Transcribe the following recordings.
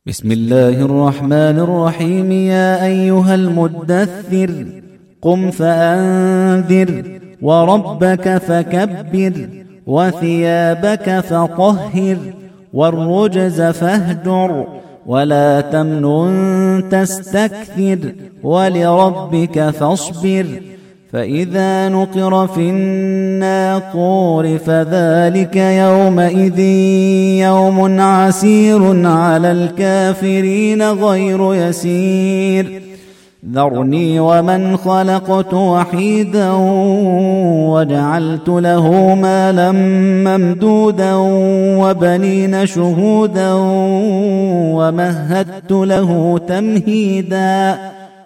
بسم الله الرحمن الرحيم. يا أيها المدثر قم فأنذر وربك فكبر وثيابك فطهر والرجز فاهجر ولا تمنن تستكثر ولربك فاصبر. فإذا نقر في الناقور فذلك يومئذ يوم عسير على الكافرين غير يسير. ذرني ومن خلقت وحيدا وجعلت له مالا ممدودا وبنين شهودا ومهدت له تمهيدا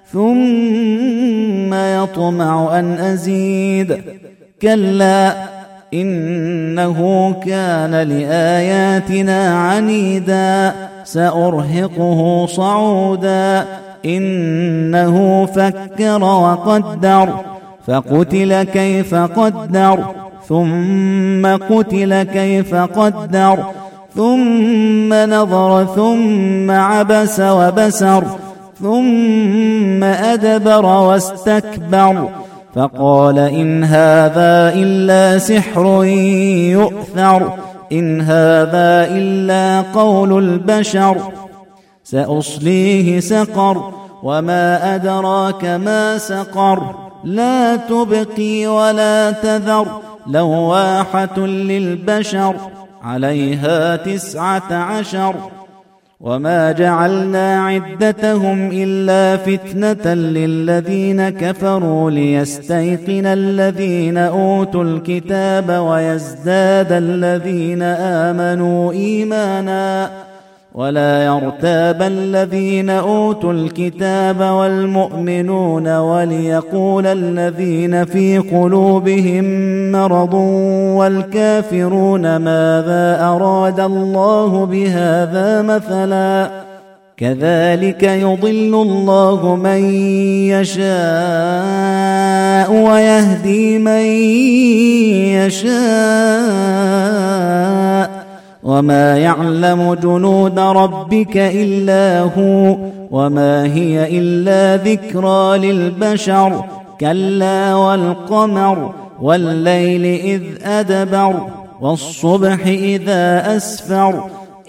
ثم يطمع أن أزيد. كلا إنه كان لآياتنا عنيدا سأرهقه صعودا. إنه فكر وقدر فقتل كيف قدر ثم قتل كيف قدر ثم نظر ثم عبس وبسر ثم أدبر واستكبر فقال إن هذا إلا سحر يؤثر إن هذا إلا قول البشر. سأصليه سقر وما أدراك ما سقر لا تبقي ولا تذر لواحة للبشر عليها 19. وما جعلنا عدتهم إلا فتنة للذين كفروا ليستيقن الذين أوتوا الكتاب ويزداد الذين آمنوا إيمانا ولا يرتاب الذين أوتوا الكتاب والمؤمنون وليقول الذين في قلوبهم مرض والكافرون ماذا أراد الله بهذا مثلا. كذلك يضل الله من يشاء ويهدي من يشاء وما يعلم جنود ربك إلا هو وما هي إلا ذكرى للبشر. كلا والقمر والليل إذ أدبر والصبح إذا أسفر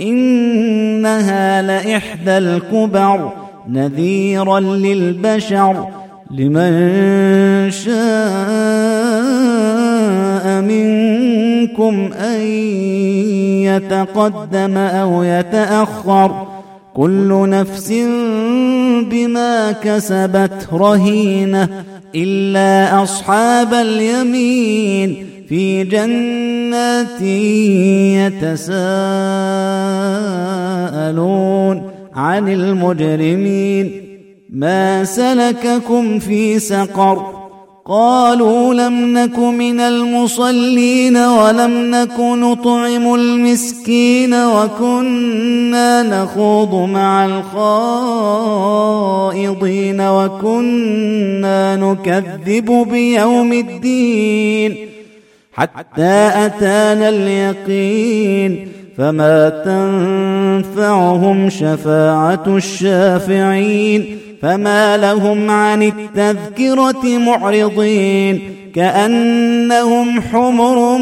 إنها لإحدى الكبر نذيرا للبشر. لمن شاء منكم أن يتقدم أو يتأخر كل نفس بما كسبت رهينة إلا أصحاب اليمين في جنات يتساءلون عن المجرمين. ما سلككم في سقر قالوا لم نك من المصلين ولم نك نطعم المسكين وكنا نخوض مع الخائضين وكنا نكذب بيوم الدين حتى أتانا اليقين. فما تنفعهم شفاعة الشافعين فما لهم عن التذكرة معرضين كأنهم حمر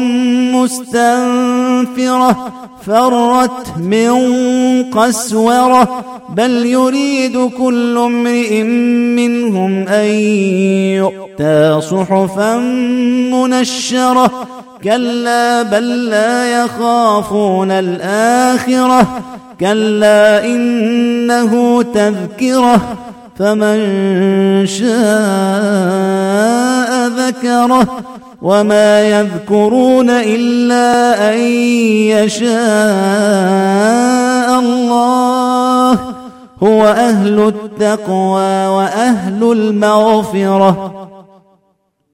مستنفرة فرت من قسورة بل يريد كل امرئ منهم أن يؤتى صحفا منشرة. كلا بل لا يخافون الآخرة كلا إنه تذكرة فمن شاء ذكره. وما يذكرون إلا أن يشاء الله هو أهل التقوى وأهل المغفرة.